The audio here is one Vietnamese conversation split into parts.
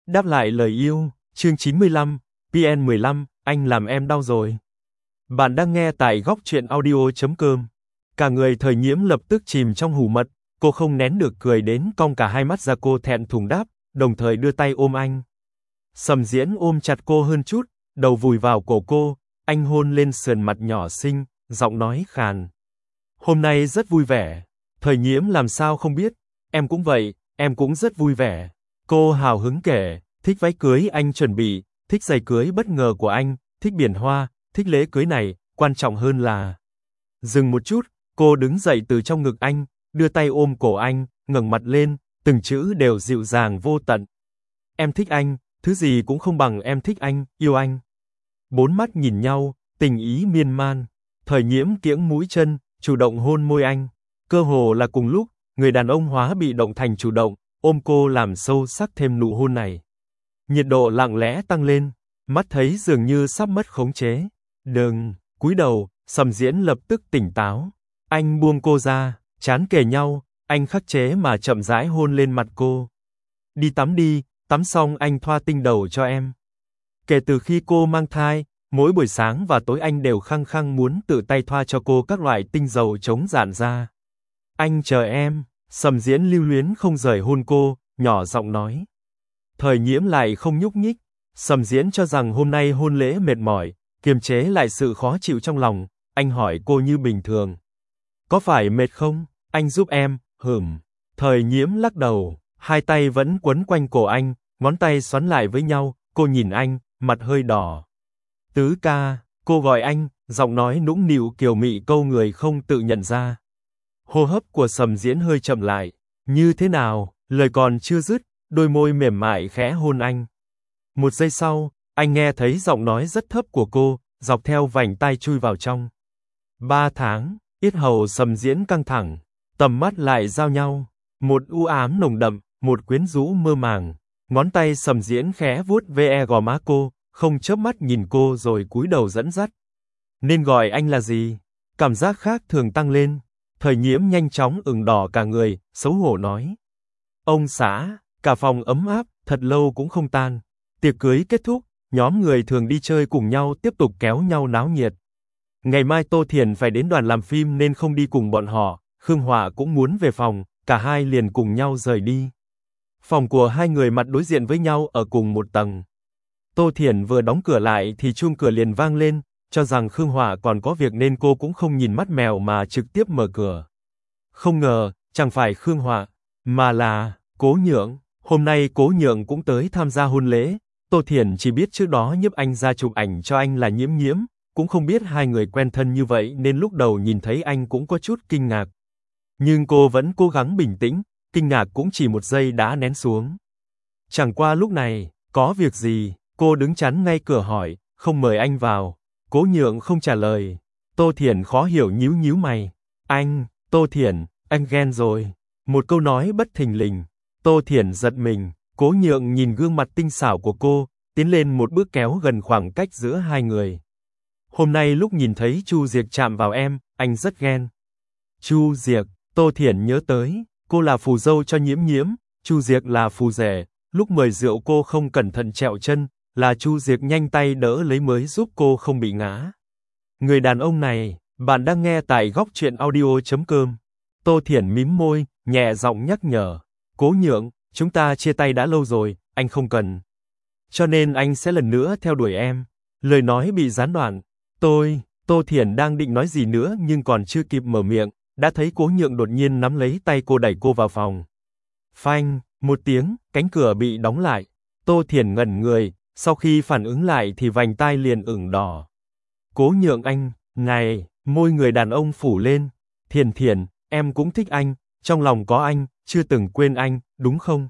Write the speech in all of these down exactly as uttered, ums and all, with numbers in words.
Đáp lại lời yêu, chương chín mươi lăm, pê en mười lăm, anh làm em đau rồi. Bạn đang nghe tại góc truyện audio chấm com. Cả người Thời Nhiễm lập tức chìm trong hù mật, cô không nén được cười đến cong cả hai mắt ra, cô thẹn thùng đáp, đồng thời đưa tay ôm anh. Sầm Diễn ôm chặt cô hơn chút, đầu vùi vào cổ cô, anh hôn lên sườn mặt nhỏ xinh, giọng nói khàn. Hôm nay rất vui vẻ. Thời Nhiễm làm sao không biết, em cũng vậy, em cũng rất vui vẻ. Cô hào hứng kể, thích váy cưới anh chuẩn bị, thích giày cưới bất ngờ của anh, thích biển hoa, thích lễ cưới này, quan trọng hơn là... Dừng một chút, cô đứng dậy từ trong ngực anh, đưa tay ôm cổ anh, ngẩng mặt lên, từng chữ đều dịu dàng vô tận. Em thích anh, thứ gì cũng không bằng em thích anh, yêu anh. Bốn mắt nhìn nhau, tình ý miên man. Thời Nhiễm kiễng mũi chân, chủ động hôn môi anh. Cơ hồ là cùng lúc, người đàn ông hóa bị động thành chủ động, ôm cô làm sâu sắc thêm nụ hôn này. Nhiệt độ lặng lẽ tăng lên, mắt thấy dường như sắp mất khống chế. Đừng, cúi đầu, Sầm Diễn lập tức tỉnh táo. Anh buông cô ra, chán kề nhau, anh khắc chế mà chậm rãi hôn lên mặt cô. Đi tắm đi, tắm xong anh thoa tinh đầu cho em. Kể từ khi cô mang thai, mỗi buổi sáng và tối anh đều khăng khăng muốn tự tay thoa cho cô các loại tinh dầu chống rạn da. Anh chờ em. Sầm Diễn lưu luyến không rời hôn cô, nhỏ giọng nói. Thời Nhiễm lại không nhúc nhích. Sầm Diễn cho rằng hôm nay hôn lễ mệt mỏi, kiềm chế lại sự khó chịu trong lòng, anh hỏi cô như bình thường. Có phải mệt không? Anh giúp em, hửm. Thời Nhiễm lắc đầu, hai tay vẫn quấn quanh cổ anh, ngón tay xoắn lại với nhau, cô nhìn anh, mặt hơi đỏ. Tứ ca, cô gọi anh, giọng nói nũng nịu kiều mị câu người không tự nhận ra. Hô hấp của Sầm Diễn hơi chậm lại. Như thế nào? Lời còn chưa dứt, đôi môi mềm mại khẽ hôn anh. Một giây sau, anh nghe thấy giọng nói rất thấp của cô, dọc theo vành tai chui vào trong. Ba tháng, yết hầu Sầm Diễn căng thẳng, tầm mắt lại giao nhau. Một u ám nồng đậm, một quyến rũ mơ màng. Ngón tay Sầm Diễn khẽ vuốt ve gò má cô, không chớp mắt nhìn cô rồi cúi đầu dẫn dắt. Nên gọi anh là gì? Cảm giác khác thường tăng lên. Thời Nhiễm nhanh chóng ửng đỏ cả người, xấu hổ nói. Ông xã, cả phòng ấm áp, thật lâu cũng không tan. Tiệc cưới kết thúc, nhóm người thường đi chơi cùng nhau tiếp tục kéo nhau náo nhiệt. Ngày mai Tô Thiền phải đến đoàn làm phim nên không đi cùng bọn họ, Khương Họa cũng muốn về phòng, cả hai liền cùng nhau rời đi. Phòng của hai người mặt đối diện với nhau ở cùng một tầng. Tô Thiền vừa đóng cửa lại thì chuông cửa liền vang lên. Cho rằng Khương Họa còn có việc nên cô cũng không nhìn mắt mèo mà trực tiếp mở cửa. Không ngờ, chẳng phải Khương Họa, mà là Cố Nhượng. Hôm nay Cố Nhượng cũng tới tham gia hôn lễ. Tô Thiền chỉ biết trước đó Nhiếp Anh ra chụp ảnh cho anh là Nhiễm Nhiễm, cũng không biết hai người quen thân như vậy nên lúc đầu nhìn thấy anh cũng có chút kinh ngạc. Nhưng cô vẫn cố gắng bình tĩnh, kinh ngạc cũng chỉ một giây đã nén xuống. Chẳng qua lúc này, có việc gì, cô đứng chắn ngay cửa hỏi, không mời anh vào. Cố Nhượng không trả lời. Tô Thiển khó hiểu nhíu nhíu mày. Anh, Tô Thiển, anh ghen rồi. Một câu nói bất thình lình. Tô Thiển giật mình. Cố Nhượng nhìn gương mặt tinh xảo của cô, tiến lên một bước kéo gần khoảng cách giữa hai người. Hôm nay lúc nhìn thấy Chu Diệc chạm vào em, anh rất ghen. Chu Diệc, Tô Thiển nhớ tới, cô là phù dâu cho Nhiễm Nhiễm, Chu Diệc là phù rể, lúc mời rượu cô không cẩn thận trẹo chân. Là Chu Diệc nhanh tay đỡ lấy mới giúp cô không bị ngã. Người đàn ông này, bạn đang nghe tại góc truyện audio chấm com. Tô Thiển mím môi, nhẹ giọng nhắc nhở. Cố Nhượng, chúng ta chia tay đã lâu rồi, anh không cần. Cho nên anh sẽ lần nữa theo đuổi em. Lời nói bị gián đoạn. Tôi, Tô Thiển đang định nói gì nữa nhưng còn chưa kịp mở miệng, đã thấy Cố Nhượng đột nhiên nắm lấy tay cô đẩy cô vào phòng. Phanh, một tiếng, cánh cửa bị đóng lại. Tô Thiển ngẩn người. Sau khi phản ứng lại thì vành tai liền ửng đỏ. Cố Nhượng anh, này, môi người đàn ông phủ lên. Thiền Thiền, em cũng thích anh, trong lòng có anh, chưa từng quên anh, đúng không?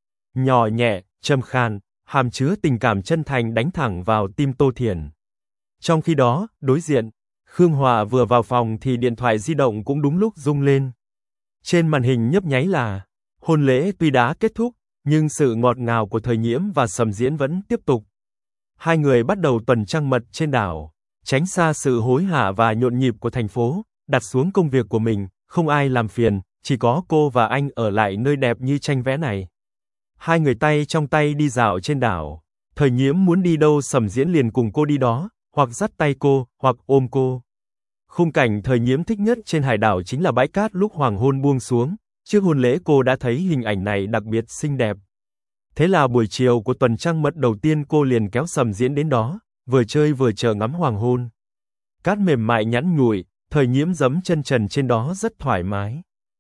Nhỏ nhẹ, trầm khan, hàm chứa tình cảm chân thành đánh thẳng vào tim Tô Thiển. Trong khi đó, đối diện, Khương Họa vừa vào phòng thì điện thoại di động cũng đúng lúc rung lên. Trên màn hình nhấp nháy là, hôn lễ tuy đã kết thúc, nhưng sự ngọt ngào của Thời Nhiễm và Sầm Diễn vẫn tiếp tục. Hai người bắt đầu tuần trăng mật trên đảo, tránh xa sự hối hả và nhộn nhịp của thành phố, đặt xuống công việc của mình, không ai làm phiền, chỉ có cô và anh ở lại nơi đẹp như tranh vẽ này. Hai người tay trong tay đi dạo trên đảo. Thời Nhiễm muốn đi đâu Sầm Diễn liền cùng cô đi đó, hoặc dắt tay cô, hoặc ôm cô. Khung cảnh Thời Nhiễm thích nhất trên hải đảo chính là bãi cát lúc hoàng hôn buông xuống. Trước hôn lễ cô đã thấy hình ảnh này đặc biệt xinh đẹp. Thế là buổi chiều của tuần trăng mật đầu tiên cô liền kéo Sầm Diễn đến đó, vừa chơi vừa chờ ngắm hoàng hôn. Cát mềm mại nhẵn nhụi, Thời Nhiễm giẫm chân trần trên đó rất thoải mái.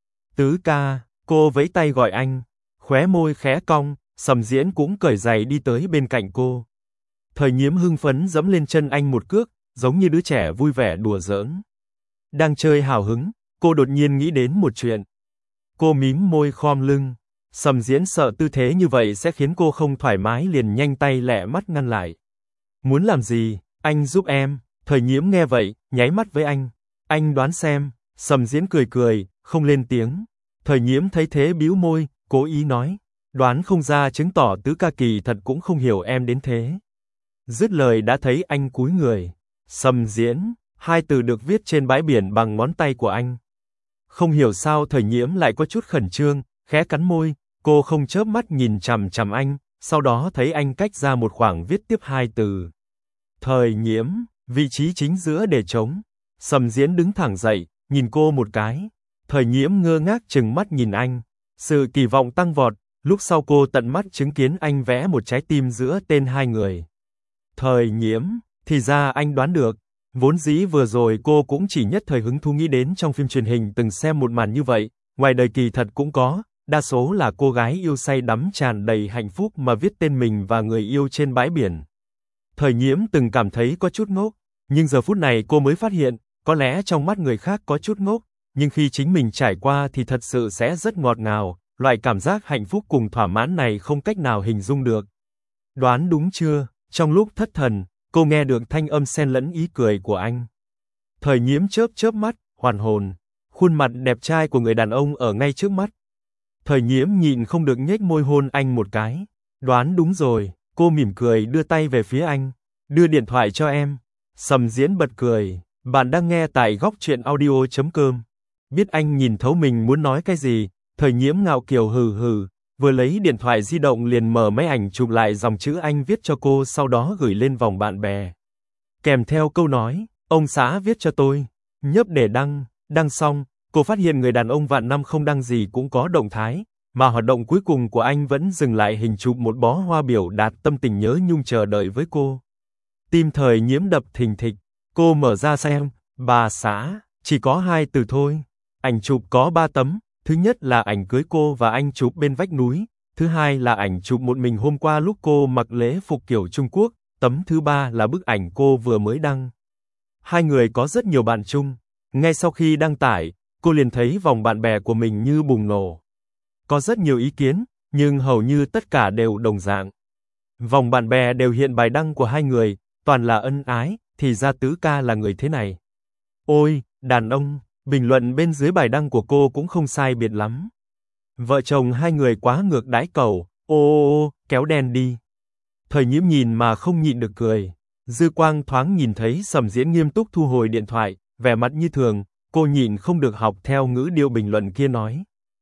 Tứ ca, cô vẫy tay gọi anh, khóe môi khẽ cong, Sầm Diễn cũng cởi giày đi tới bên cạnh cô. Thời Nhiễm hưng phấn giẫm lên chân anh một cước, giống như đứa trẻ vui vẻ đùa giỡn. Đang chơi hào hứng, cô đột nhiên nghĩ đến một chuyện. Cô mím môi khom lưng. Sầm Diễn sợ tư thế như vậy sẽ khiến cô không thoải mái liền nhanh tay lẹ mắt ngăn lại. Muốn làm gì, anh giúp em. Thời Nhiễm nghe vậy, nháy mắt với anh. Anh đoán xem. Sầm Diễn cười cười, không lên tiếng. Thời Nhiễm thấy thế bĩu môi, cố ý nói. Đoán không ra chứng tỏ tứ ca kỳ thật cũng không hiểu em đến thế. Dứt lời đã thấy anh cúi người. Sầm Diễn, hai từ được viết trên bãi biển bằng ngón tay của anh. Không hiểu sao Thời Nhiễm lại có chút khẩn trương, khẽ cắn môi, cô không chớp mắt nhìn chằm chằm anh, sau đó thấy anh cách ra một khoảng viết tiếp hai từ. Thời Nhiễm, vị trí chính giữa để trống. Sầm Diễn đứng thẳng dậy, nhìn cô một cái. Thời Nhiễm ngơ ngác trừng mắt nhìn anh. Sự kỳ vọng tăng vọt, lúc sau cô tận mắt chứng kiến anh vẽ một trái tim giữa tên hai người. Thời Nhiễm, thì ra anh đoán được. Vốn dĩ vừa rồi cô cũng chỉ nhất thời hứng thú nghĩ đến trong phim truyền hình từng xem một màn như vậy, ngoài đời kỳ thật cũng có, đa số là cô gái yêu say đắm tràn đầy hạnh phúc mà viết tên mình và người yêu trên bãi biển. Thời Nhiễm từng cảm thấy có chút ngốc, nhưng giờ phút này cô mới phát hiện, có lẽ trong mắt người khác có chút ngốc, nhưng khi chính mình trải qua thì thật sự sẽ rất ngọt ngào, loại cảm giác hạnh phúc cùng thỏa mãn này không cách nào hình dung được. Đoán đúng chưa? Trong lúc thất thần, cô nghe được thanh âm xen lẫn ý cười của anh. Thời Nhiễm chớp chớp mắt, hoàn hồn, khuôn mặt đẹp trai của người đàn ông ở ngay trước mắt. Thời Nhiễm nhịn không được nhếch môi hôn anh một cái. Đoán đúng rồi, cô mỉm cười đưa tay về phía anh. Đưa điện thoại cho em. Sầm Diễn bật cười. Bạn đang nghe tại góc truyện audio chấm com. Biết anh nhìn thấu mình muốn nói cái gì, Thời Nhiễm ngạo kiều hừ hừ. Vừa lấy điện thoại di động liền mở máy ảnh chụp lại dòng chữ anh viết cho cô, sau đó gửi lên vòng bạn bè. Kèm theo câu nói, ông xã viết cho tôi, nhấp để đăng, đăng xong, cô phát hiện người đàn ông vạn năm không đăng gì cũng có động thái, mà hoạt động cuối cùng của anh vẫn dừng lại hình chụp một bó hoa biểu đạt tâm tình nhớ nhung chờ đợi với cô. Tim Thời Nhiễm đập thình thịch, cô mở ra xem, bà xã, chỉ có hai từ thôi. Ảnh chụp có ba tấm. Thứ nhất là ảnh cưới cô và anh chụp bên vách núi, thứ hai là ảnh chụp một mình hôm qua lúc cô mặc lễ phục kiểu Trung Quốc, tấm thứ ba là bức ảnh cô vừa mới đăng. Hai người có rất nhiều bạn chung, ngay sau khi đăng tải, cô liền thấy vòng bạn bè của mình như bùng nổ. Có rất nhiều ý kiến, nhưng hầu như tất cả đều đồng dạng. Vòng bạn bè đều hiện bài đăng của hai người, toàn là ân ái, thì ra tứ ca là người thế này. Ôi, đàn ông! Bình luận bên dưới bài đăng của cô cũng không sai biệt lắm. Vợ chồng hai người quá ngược đãi cầu, ô ô ô, kéo đen đi. Thời Nhiễm nhìn mà không nhịn được cười. Dư quang thoáng nhìn thấy Sầm Diễn nghiêm túc thu hồi điện thoại, vẻ mặt như thường, cô nhịn không được học theo ngữ điệu bình luận kia nói.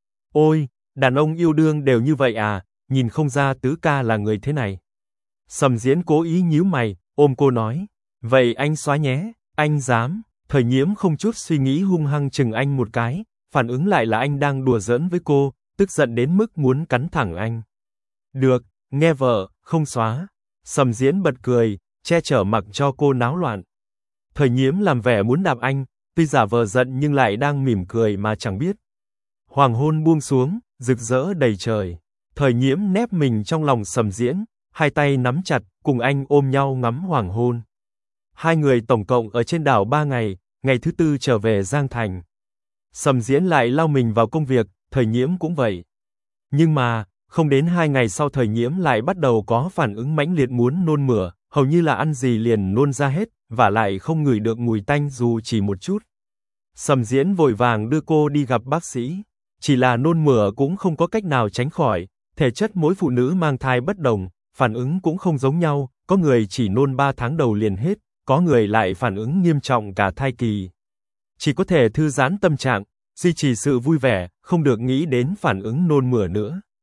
Ôi, đàn ông yêu đương đều như vậy à, nhìn không ra tứ ca là người thế này. Sầm Diễn cố ý nhíu mày, ôm cô nói. Vậy anh xóa nhé, anh dám. Thời Nhiễm không chút suy nghĩ hung hăng chừng anh một cái, phản ứng lại là anh đang đùa giỡn với cô, tức giận đến mức muốn cắn thẳng anh. Được, nghe vợ, không xóa. Sầm Diễn bật cười, che chở mặc cho cô náo loạn. Thời Nhiễm làm vẻ muốn đạp anh, tuy giả vờ giận nhưng lại đang mỉm cười mà chẳng biết. Hoàng hôn buông xuống, rực rỡ đầy trời. Thời Nhiễm nép mình trong lòng Sầm Diễn, hai tay nắm chặt, cùng anh ôm nhau ngắm hoàng hôn. Hai người tổng cộng ở trên đảo ba ngày, ngày thứ tư trở về Giang Thành. Sầm Diễn lại lao mình vào công việc, Thời Nhiễm cũng vậy. Nhưng mà, không đến hai ngày sau Thời Nhiễm lại bắt đầu có phản ứng mãnh liệt muốn nôn mửa, hầu như là ăn gì liền nôn ra hết, và lại không ngửi được mùi tanh dù chỉ một chút. Sầm Diễn vội vàng đưa cô đi gặp bác sĩ. Chỉ là nôn mửa cũng không có cách nào tránh khỏi, thể chất mỗi phụ nữ mang thai bất đồng, phản ứng cũng không giống nhau, có người chỉ nôn ba tháng đầu liền hết. Có người lại phản ứng nghiêm trọng cả thai kỳ. Chỉ có thể thư giãn tâm trạng, duy trì sự vui vẻ, không được nghĩ đến phản ứng nôn mửa nữa.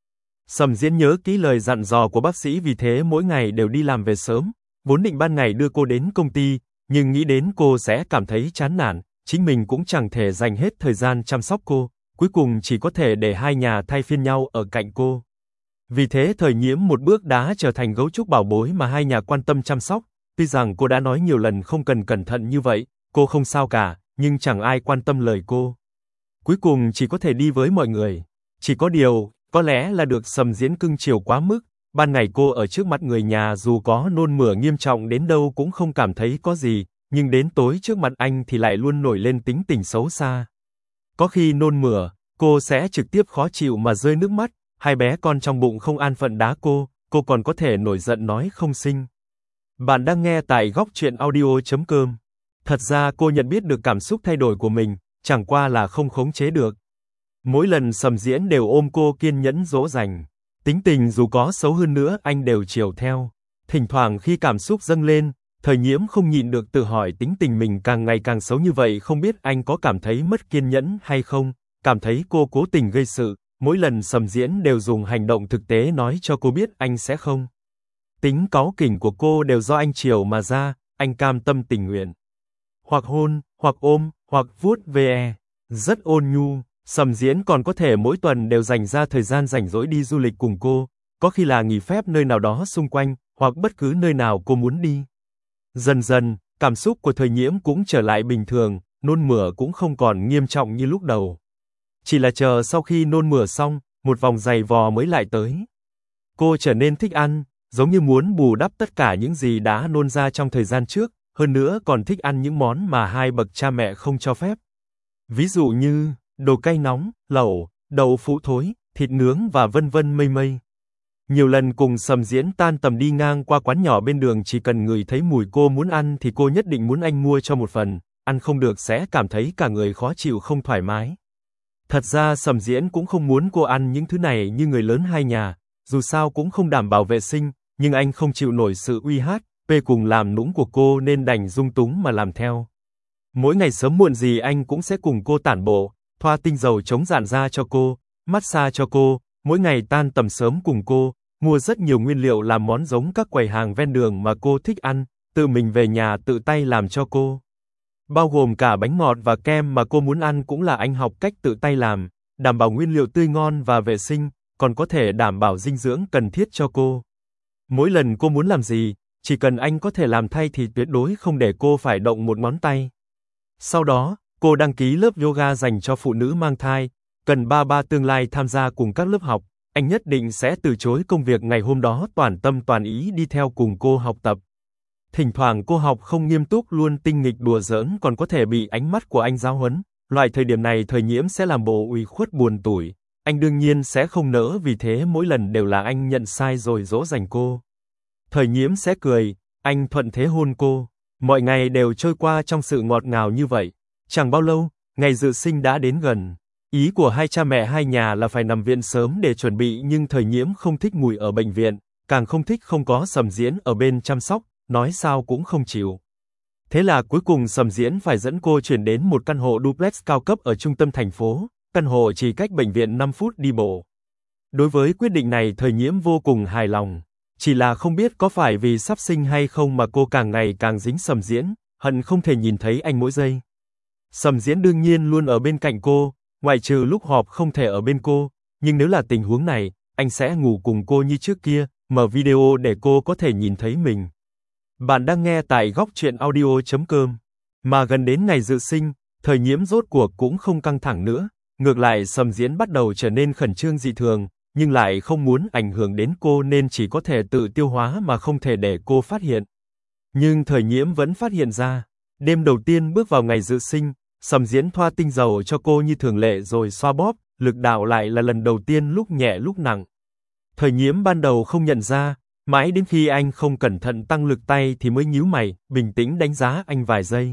Sầm Diễn nhớ kỹ lời dặn dò của bác sĩ vì thế mỗi ngày đều đi làm về sớm, vốn định ban ngày đưa cô đến công ty, nhưng nghĩ đến cô sẽ cảm thấy chán nản, chính mình cũng chẳng thể dành hết thời gian chăm sóc cô, cuối cùng chỉ có thể để hai nhà thay phiên nhau ở cạnh cô. Vì thế Thời Nhiễm một bước đã trở thành gấu trúc bảo bối mà hai nhà quan tâm chăm sóc, tuy rằng cô đã nói nhiều lần không cần cẩn thận như vậy, cô không sao cả, nhưng chẳng ai quan tâm lời cô. Cuối cùng chỉ có thể đi với mọi người. Chỉ có điều, có lẽ là được Sầm Diễn cưng chiều quá mức, ban ngày cô ở trước mặt người nhà dù có nôn mửa nghiêm trọng đến đâu cũng không cảm thấy có gì, nhưng đến tối trước mặt anh thì lại luôn nổi lên tính tình xấu xa. Có khi nôn mửa, cô sẽ trực tiếp khó chịu mà rơi nước mắt, hai bé con trong bụng không an phận đá cô, cô còn có thể nổi giận nói không sinh. Bạn đang nghe tại góc truyện audio chấm com. Thật ra cô nhận biết được cảm xúc thay đổi của mình, chẳng qua là không khống chế được. Mỗi lần Sầm Diễn đều ôm cô kiên nhẫn dỗ dành. Tính tình dù có xấu hơn nữa anh đều chiều theo. Thỉnh thoảng khi cảm xúc dâng lên, Thời Nhiễm không nhịn được tự hỏi tính tình mình càng ngày càng xấu như vậy không biết anh có cảm thấy mất kiên nhẫn hay không, cảm thấy cô cố tình gây sự, mỗi lần Sầm Diễn đều dùng hành động thực tế nói cho cô biết anh sẽ không. Tính cáu kỉnh của cô đều do anh chiều mà ra, anh cam tâm tình nguyện. Hoặc hôn, hoặc ôm, hoặc vuốt ve, rất ôn nhu. Sầm Diễn còn có thể mỗi tuần đều dành ra thời gian rảnh rỗi đi du lịch cùng cô, có khi là nghỉ phép nơi nào đó xung quanh, hoặc bất cứ nơi nào cô muốn đi. Dần dần, cảm xúc của Thời Nhiễm cũng trở lại bình thường, nôn mửa cũng không còn nghiêm trọng như lúc đầu. Chỉ là chờ sau khi nôn mửa xong, một vòng giày vò mới lại tới. Cô trở nên thích ăn, giống như muốn bù đắp tất cả những gì đã nôn ra trong thời gian trước, hơn nữa còn thích ăn những món mà hai bậc cha mẹ không cho phép. Ví dụ như đồ cay nóng, lẩu, đậu phụ thối, thịt nướng và vân vân mây mây. Nhiều lần cùng Sầm Diễn tan tầm đi ngang qua quán nhỏ bên đường chỉ cần ngửi thấy mùi cô muốn ăn thì cô nhất định muốn anh mua cho một phần, ăn không được sẽ cảm thấy cả người khó chịu không thoải mái. Thật ra Sầm Diễn cũng không muốn cô ăn những thứ này như người lớn hai nhà, dù sao cũng không đảm bảo vệ sinh, nhưng anh không chịu nổi sự uy hát, pê cùng làm nũng của cô nên đành dung túng mà làm theo. Mỗi ngày sớm muộn gì anh cũng sẽ cùng cô tản bộ, thoa tinh dầu chống rạn da cho cô, massage cho cô, mỗi ngày tan tầm sớm cùng cô, mua rất nhiều nguyên liệu làm món giống các quầy hàng ven đường mà cô thích ăn, tự mình về nhà tự tay làm cho cô. Bao gồm cả bánh ngọt và kem mà cô muốn ăn cũng là anh học cách tự tay làm, đảm bảo nguyên liệu tươi ngon và vệ sinh, còn có thể đảm bảo dinh dưỡng cần thiết cho cô. Mỗi lần cô muốn làm gì, chỉ cần anh có thể làm thay thì tuyệt đối không để cô phải động một ngón tay. Sau đó, cô đăng ký lớp yoga dành cho phụ nữ mang thai, cần ba ba tương lai tham gia cùng các lớp học, anh nhất định sẽ từ chối công việc ngày hôm đó toàn tâm toàn ý đi theo cùng cô học tập. Thỉnh thoảng cô học không nghiêm túc luôn tinh nghịch đùa giỡn còn có thể bị ánh mắt của anh giáo huấn, loại thời điểm này Thời Nhiễm sẽ làm bộ ủy khuất buồn tủi, anh đương nhiên sẽ không nỡ vì thế mỗi lần đều là anh nhận sai rồi dỗ dành cô. Thời Nhiễm sẽ cười, anh thuận thế hôn cô, mọi ngày đều trôi qua trong sự ngọt ngào như vậy. Chẳng bao lâu, ngày dự sinh đã đến gần. Ý của hai cha mẹ hai nhà là phải nằm viện sớm để chuẩn bị nhưng Thời Nhiễm không thích ngồi ở bệnh viện, càng không thích không có Sầm Diễn ở bên chăm sóc, nói sao cũng không chịu. Thế là cuối cùng Sầm Diễn phải dẫn cô chuyển đến một căn hộ duplex cao cấp ở trung tâm thành phố, căn hộ chỉ cách bệnh viện năm phút đi bộ. Đối với quyết định này Thời Nhiễm vô cùng hài lòng, chỉ là không biết có phải vì sắp sinh hay không mà cô càng ngày càng dính Sầm Diễn, hận không thể nhìn thấy anh mỗi giây. Sầm Diễn đương nhiên luôn ở bên cạnh cô, ngoại trừ lúc họp không thể ở bên cô, nhưng nếu là tình huống này, anh sẽ ngủ cùng cô như trước kia, mở video để cô có thể nhìn thấy mình. Bạn đang nghe tại góc truyện audio chấm com. Mà gần đến ngày dự sinh, Thời Nhiễm rốt cuộc cũng không căng thẳng nữa, ngược lại Sầm Diễn bắt đầu trở nên khẩn trương dị thường, nhưng lại không muốn ảnh hưởng đến cô nên chỉ có thể tự tiêu hóa mà không thể để cô phát hiện. Nhưng Thời Nhiễm vẫn phát hiện ra, đêm đầu tiên bước vào ngày dự sinh, Sầm Diễn thoa tinh dầu cho cô như thường lệ rồi xoa bóp, lực đạo lại là lần đầu tiên lúc nhẹ lúc nặng. Thời Nhiễm ban đầu không nhận ra, mãi đến khi anh không cẩn thận tăng lực tay thì mới nhíu mày, bình tĩnh đánh giá anh vài giây.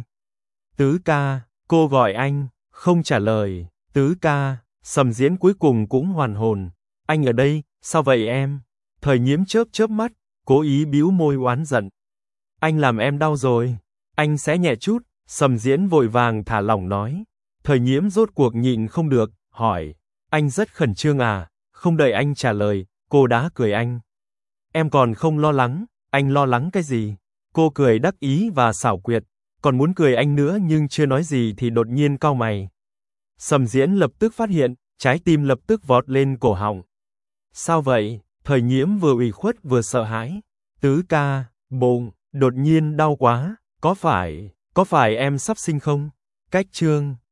Tứ ca, cô gọi anh, không trả lời, Tứ ca, Sầm Diễn cuối cùng cũng hoàn hồn. Anh ở đây, sao vậy em? Thời Nhiễm chớp chớp mắt, cố ý bĩu môi oán giận. Anh làm em đau rồi, anh sẽ nhẹ chút, Sầm Diễn vội vàng thả lỏng nói. Thời Nhiễm rốt cuộc nhịn không được, hỏi, anh rất khẩn trương à? Không đợi anh trả lời, Cô đã cười anh. Em còn không lo lắng, anh lo lắng cái gì? Cô cười đắc ý và xảo quyệt, còn muốn cười anh nữa nhưng chưa nói gì thì đột nhiên cau mày. Sầm Diễn lập tức phát hiện, trái tim lập tức vọt lên cổ họng. Sao vậy? Thời Nhiễm vừa ủy khuất vừa sợ hãi. Tứ ca, bụng, đột nhiên đau quá, có phải, có phải em sắp sinh không? Cách chương